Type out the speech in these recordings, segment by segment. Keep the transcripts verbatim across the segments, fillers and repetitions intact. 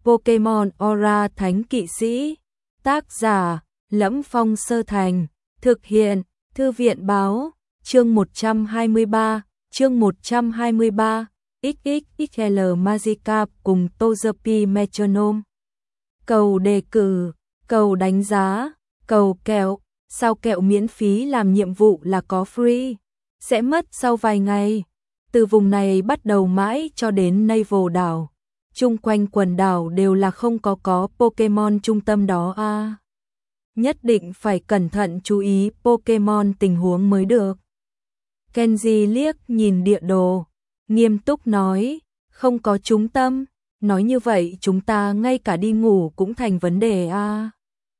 Pokemon Aura Thánh Kỵ Sĩ. Tác giả: Lẫm Phong Sơ Thành. Thực hiện: Thư viện báo. Chương một trăm hai mươi ba. Chương một trăm hai mươi ba. ích ích ích lờ Magikarp cùng Togepi Metronome. Cầu đề cử, cầu đánh giá, cầu kẹo. Sao kẹo miễn phí làm nhiệm vụ là có free, sẽ mất sau vài ngày. Từ vùng này bắt đầu mãi cho đến Navel đảo, chung quanh quần đảo đều là không có có Pokemon trung tâm đó a. À. Nhất định phải cẩn thận chú ý Pokemon tình huống mới được. Kenji liếc nhìn địa đồ, nghiêm túc nói, không có trung tâm, nói như vậy chúng ta ngay cả đi ngủ cũng thành vấn đề a. À.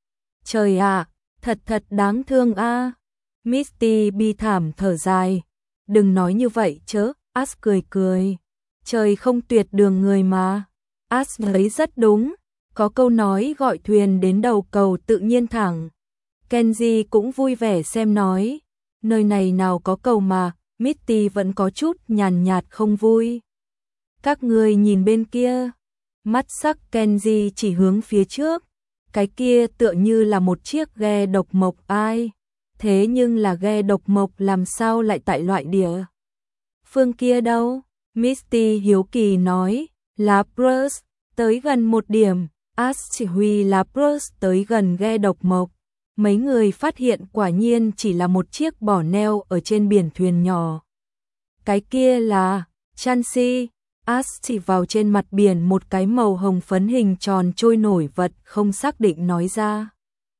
Trời ạ, à, thật thật đáng thương a. À. Misty bi thảm thở dài, đừng nói như vậy chớ. Ash cười cười, trời không tuyệt đường người mà. Ash thấy rất đúng, có câu nói gọi thuyền đến đầu cầu tự nhiên thẳng. Kenji cũng vui vẻ xem nói, nơi này nào có cầu mà. Misty vẫn có chút nhàn nhạt không vui. Các người nhìn bên kia. Mắt sắc Kenji chỉ hướng phía trước, cái kia tựa như là một chiếc ghe độc mộc ai. Thế nhưng là ghe độc mộc làm sao lại tại loại địa phương kia đâu? Misty hiếu kỳ nói, Lapras, tới gần một điểm. Ash chỉ huy Lapras tới gần ghe độc mộc. Mấy người phát hiện quả nhiên chỉ là một chiếc bỏ neo ở trên biển thuyền nhỏ. Cái kia là Chansey. Ash chỉ vào trên mặt biển một cái màu hồng phấn hình tròn trôi nổi vật không xác định nói ra.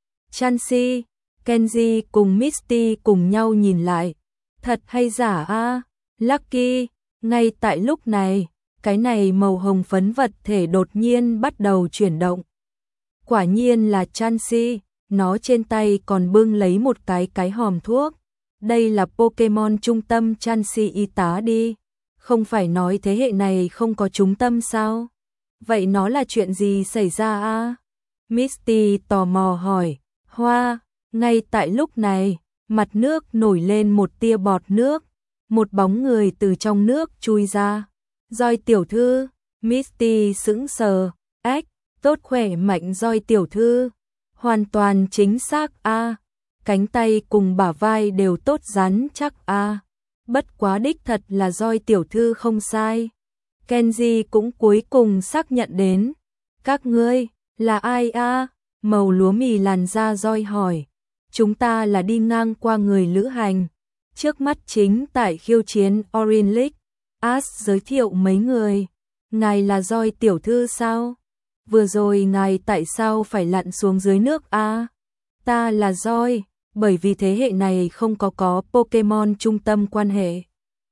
Chansey. Kenji cùng Misty cùng nhau nhìn lại. Thật hay giả a? À? Lucky. Ngay tại lúc này, cái này màu hồng phấn vật thể đột nhiên bắt đầu chuyển động. Quả nhiên là Chansey, nó trên tay còn bưng lấy một cái cái hòm thuốc. Đây là Pokemon trung tâm Chansey y tá đi. Không phải nói thế hệ này không có trung tâm sao? Vậy nó là chuyện gì xảy ra a? À? Misty tò mò hỏi. Hoa. Ngay tại lúc này, mặt nước nổi lên một tia bọt nước, một bóng người từ trong nước chui ra. Roi tiểu thư. Misty sững sờ. Ếch, tốt khỏe mạnh Roi tiểu thư. Hoàn toàn chính xác a. À. Cánh tay cùng bả vai đều tốt rắn chắc a. À. Bất quá đích thật là Roi tiểu thư không sai. Kenji cũng cuối cùng xác nhận đến. Các ngươi, là ai a? À? Màu lúa mì làn da Roi hỏi. Chúng ta là đi ngang qua người lữ hành. Trước mắt chính tại khiêu chiến Orange League. Ash giới thiệu mấy người. Ngài là Roi tiểu thư sao? Vừa rồi ngài tại sao phải lặn xuống dưới nước a? À? Ta là Roi, bởi vì thế hệ này không có có Pokemon trung tâm quan hệ.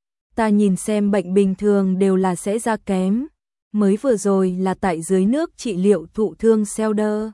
Ta nhìn xem bệnh bình thường đều là sẽ ra kém. Mới vừa rồi là tại dưới nước trị liệu thụ thương Zelda.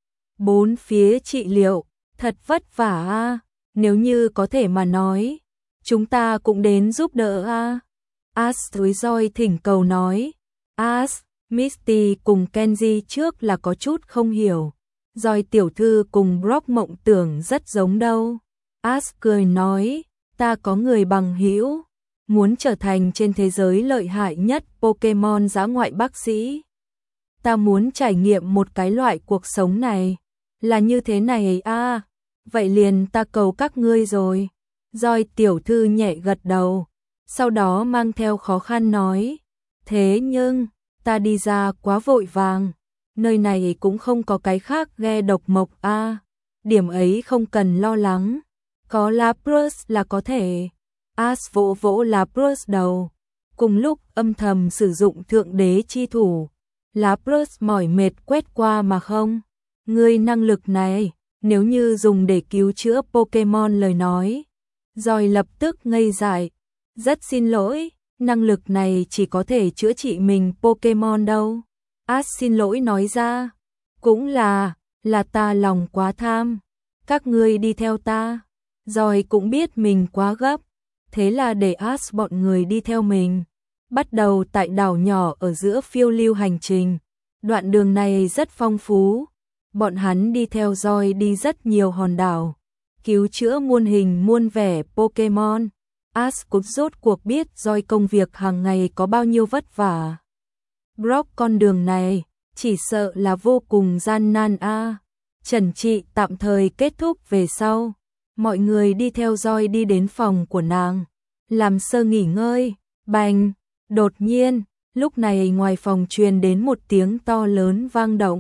Bốn phía trị liệu. Thật vất vả a, nếu như có thể mà nói, chúng ta cũng đến giúp đỡ a. Ash với Roi thỉnh cầu nói. Ash, Misty cùng Kenji trước là có chút không hiểu. Roi tiểu thư cùng Brock mộng tưởng rất giống đâu. Ash cười nói, ta có người bằng hữu, muốn trở thành trên thế giới lợi hại nhất Pokemon dã ngoại bác sĩ. Ta muốn trải nghiệm một cái loại cuộc sống này. Là như thế này a, à, vậy liền ta cầu các ngươi rồi. Roi tiểu thư nhẹ gật đầu, sau đó mang theo khó khăn nói, thế nhưng, ta đi ra quá vội vàng, nơi này cũng không có cái khác ghe độc mộc a, à, điểm ấy không cần lo lắng, có Lapras là có thể. Ash vỗ vỗ Lapras đầu, cùng lúc âm thầm sử dụng thượng đế chi thủ. Lapras mỏi mệt quét qua mà không. Ngươi năng lực này, nếu như dùng để cứu chữa Pokemon lời nói. Roi lập tức ngây dại. Rất xin lỗi, năng lực này chỉ có thể chữa trị mình Pokemon đâu. Ash xin lỗi nói ra. Cũng là, là ta lòng quá tham. Các ngươi đi theo ta. Roi cũng biết mình quá gấp. Thế là để Ash bọn người đi theo mình. Bắt đầu tại đảo nhỏ ở giữa phiêu lưu hành trình. Đoạn đường này rất phong phú. Bọn hắn đi theo Roi đi rất nhiều hòn đảo, cứu chữa muôn hình muôn vẻ Pokemon. Ash cũng rốt cuộc biết Roi công việc hàng ngày có bao nhiêu vất vả. Brock con đường này, chỉ sợ là vô cùng gian nan a. Trần trị tạm thời kết thúc về sau, mọi người đi theo Joy đi đến phòng của nàng, làm sơ nghỉ ngơi. Bành, đột nhiên, lúc này ngoài phòng truyền đến một tiếng to lớn vang động.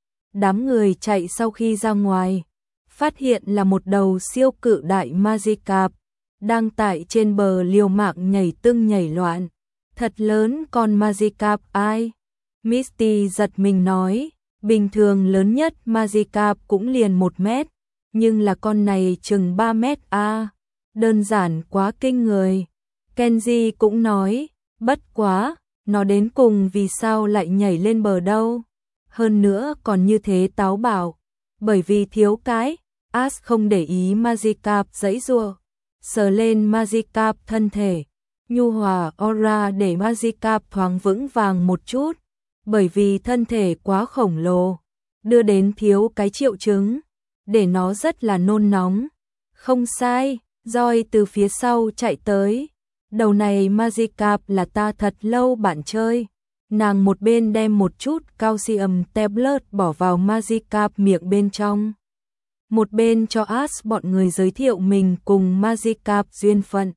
Đám người chạy sau khi ra ngoài, phát hiện là một đầu siêu cự đại Magikarp đang tại trên bờ liều mạng nhảy tưng nhảy loạn. Thật lớn con Magikarp ai? Misty giật mình nói, bình thường lớn nhất Magikarp cũng liền một mét, nhưng là con này chừng ba mét a, à, đơn giản quá kinh người. Kenji cũng nói, bất quá, nó đến cùng vì sao lại nhảy lên bờ đâu? Hơn nữa còn như thế táo bạo, bởi vì thiếu cái. Ash không để ý Magikarp giãy giụa, sờ lên Magikarp thân thể, nhu hòa aura để Magikarp thoáng vững vàng một chút, bởi vì thân thể quá khổng lồ, đưa đến thiếu cái triệu chứng, để nó rất là nôn nóng. Không sai, Joy từ phía sau chạy tới. Đầu này Magikarp là ta thật lâu bạn chơi. Nàng một bên đem một chút calcium tablet bỏ vào Magikarp miệng bên trong, một bên cho Ash bọn người giới thiệu mình cùng Magikarp duyên phận.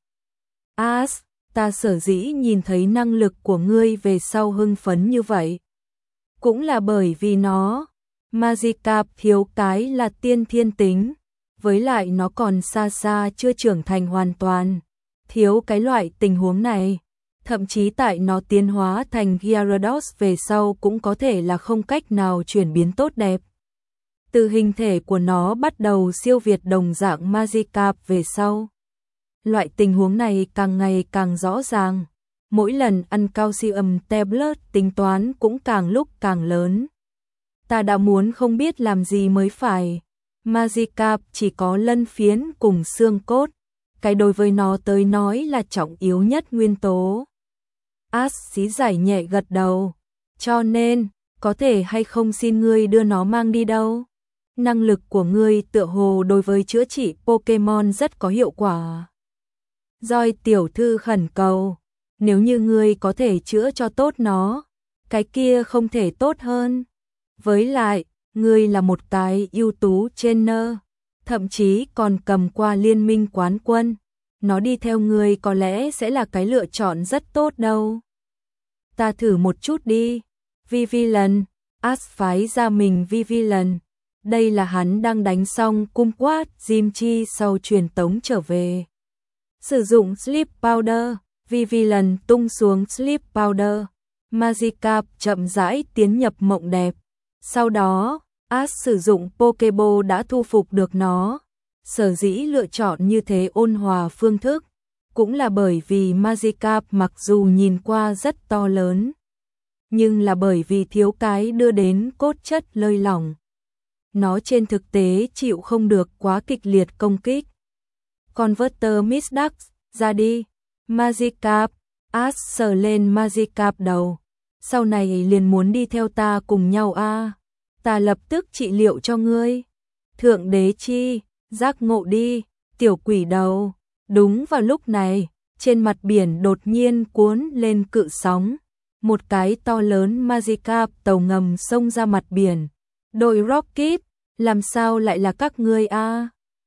Ash, ta sở dĩ nhìn thấy năng lực của ngươi về sau hưng phấn như vậy, cũng là bởi vì nó. Magikarp thiếu cái là tiên thiên tính, với lại nó còn xa xa chưa trưởng thành hoàn toàn. Thiếu cái loại tình huống này, thậm chí tại nó tiến hóa thành Gyarados về sau cũng có thể là không cách nào chuyển biến tốt đẹp. Từ hình thể của nó bắt đầu siêu việt đồng dạng Magikarp về sau. Loại tình huống này càng ngày càng rõ ràng, mỗi lần ăn calcium tablet tính toán cũng càng lúc càng lớn. Ta đã muốn không biết làm gì mới phải. Magikarp chỉ có lân phiến cùng xương cốt, cái đối với nó tới nói là trọng yếu nhất nguyên tố. Ash xí giải nhẹ gật đầu, cho nên, có thể hay không xin ngươi đưa nó mang đi đâu? Năng lực của ngươi tựa hồ đối với chữa trị Pokemon rất có hiệu quả. Joy tiểu thư khẩn cầu, nếu như ngươi có thể chữa cho tốt nó, cái kia không thể tốt hơn. Với lại, ngươi là một cái ưu tú trainer, thậm chí còn cầm qua liên minh quán quân. Nó đi theo ngươi có lẽ sẽ là cái lựa chọn rất tốt đâu. Ta thử một chút đi. Vivillon, Ash phái ra mình Vivillon. Đây là hắn đang đánh xong Kumquat Jimchi sau truyền tống trở về. Sử dụng Sleep Powder, Vivillon tung xuống Sleep Powder. Magikarp chậm rãi tiến nhập mộng đẹp. Sau đó, Ash sử dụng Pokeball đã thu phục được nó. Sở dĩ lựa chọn như thế ôn hòa phương thức, cũng là bởi vì Magikarp mặc dù nhìn qua rất to lớn, nhưng là bởi vì thiếu cái đưa đến cốt chất lơi lỏng. Nó trên thực tế chịu không được quá kịch liệt công kích. Converter Misdax, ra đi. Magikarp, Ash sờ lên Magikarp đầu. Sau này liền muốn đi theo ta cùng nhau a à. Ta lập tức trị liệu cho ngươi. Thượng đế chi, giác ngộ đi, tiểu quỷ đầu. Đúng vào lúc này, trên mặt biển đột nhiên cuốn lên cự sóng. Một cái to lớn Magikarp tàu ngầm xông ra mặt biển. Đội Rocket, làm sao lại là các ngươi a? À?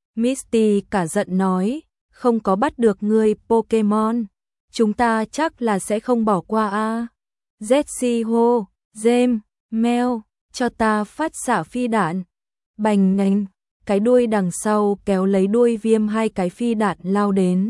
Misty cả giận nói, không có bắt được ngươi Pokemon, chúng ta chắc là sẽ không bỏ qua a. À? Zetsi hô, Jem, Mel, cho ta phát xạ phi đạn. Bành ngành, cái đuôi đằng sau kéo lấy đuôi viêm hai cái phi đạn lao đến.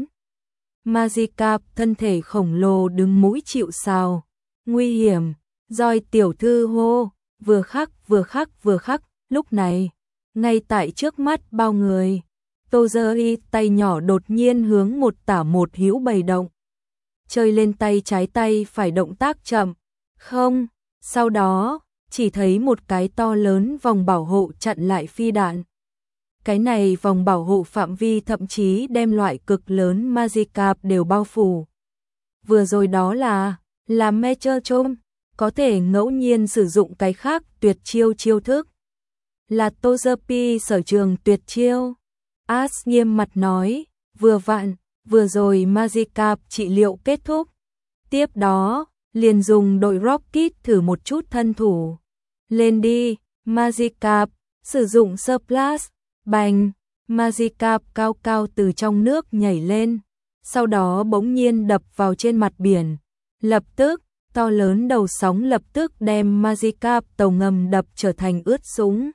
Magikarp thân thể khổng lồ đứng mũi chịu sào. Nguy hiểm, Joy tiểu thư hô, vừa khắc vừa khắc vừa khắc, lúc này, ngay tại trước mắt bao người, Tozeri tay nhỏ đột nhiên hướng một tả một hữu bày động. Chơi lên tay trái tay phải động tác chậm, không, sau đó, chỉ thấy một cái to lớn vòng bảo hộ chặn lại phi đạn. Cái này vòng bảo hộ phạm vi thậm chí đem loại cực lớn Magikarp đều bao phủ. Vừa rồi đó là, là Megatron, có thể ngẫu nhiên sử dụng cái khác tuyệt chiêu chiêu thức. Là Togepi sở trường tuyệt chiêu. Ash nghiêm mặt nói, vừa vặn, vừa rồi Magikarp trị liệu kết thúc. Tiếp đó, liền dùng đội Rocket thử một chút thân thủ. Lên đi, Magikarp, sử dụng Surplus, bành, Magikarp cao cao từ trong nước nhảy lên, sau đó bỗng nhiên đập vào trên mặt biển. Lập tức, to lớn đầu sóng lập tức đem Magikarp tàu ngầm đập trở thành ướt sũng.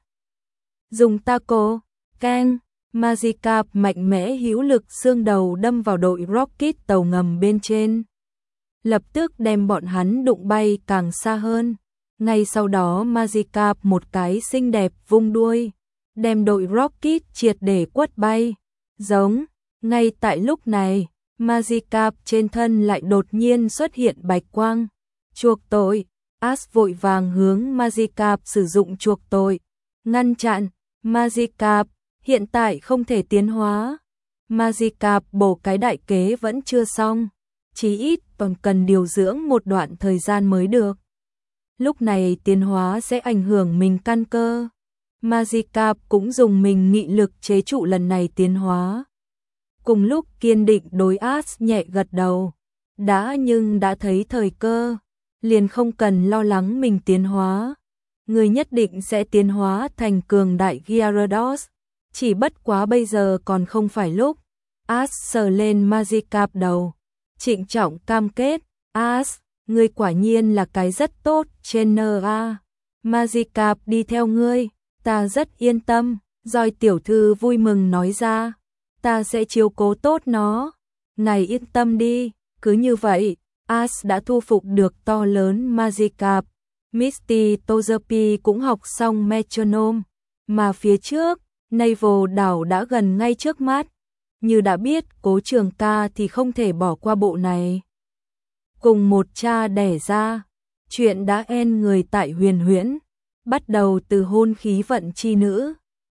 Dùng taco, keng, Magikarp mạnh mẽ hữu lực xương đầu đâm vào đội Rocket tàu ngầm bên trên. Lập tức đem bọn hắn đụng bay càng xa hơn. Ngay sau đó Magikarp một cái xinh đẹp vung đuôi, đem đội Rocket triệt để quất bay. Giống, ngay tại lúc này, Magikarp trên thân lại đột nhiên xuất hiện bạch quang. Chuộc tội, Ash vội vàng hướng Magikarp sử dụng chuộc tội. Ngăn chặn, Magikarp, hiện tại không thể tiến hóa. Magikarp bổ cái đại kế vẫn chưa xong, chí ít còn cần điều dưỡng một đoạn thời gian mới được. Lúc này tiến hóa sẽ ảnh hưởng mình căn cơ. Magikarp cũng dùng mình nghị lực chế trụ lần này tiến hóa. Cùng lúc kiên định đối Ash nhẹ gật đầu. Đã nhưng đã thấy thời cơ, liền không cần lo lắng mình tiến hóa. Người nhất định sẽ tiến hóa thành cường đại Gyarados. Chỉ bất quá bây giờ còn không phải lúc. Ash sờ lên Magikarp đầu, trịnh trọng cam kết. Ash, ngươi quả nhiên là cái rất tốt trainer a. Magikarp đi theo ngươi, ta rất yên tâm. Rồi tiểu thư vui mừng nói ra, ta sẽ chiếu cố tốt nó. Ngài yên tâm đi. Cứ như vậy, Ash đã thu phục được to lớn Magikarp. Misty Togepi cũng học xong Metronome, mà phía trước, Naval đảo đã gần ngay trước mắt. Như đã biết Cố Trường Ca thì không thể bỏ qua bộ này. Cùng một cha đẻ ra, chuyện đã en người tại Huyền Huyễn, bắt đầu từ hôn khí vận chi nữ.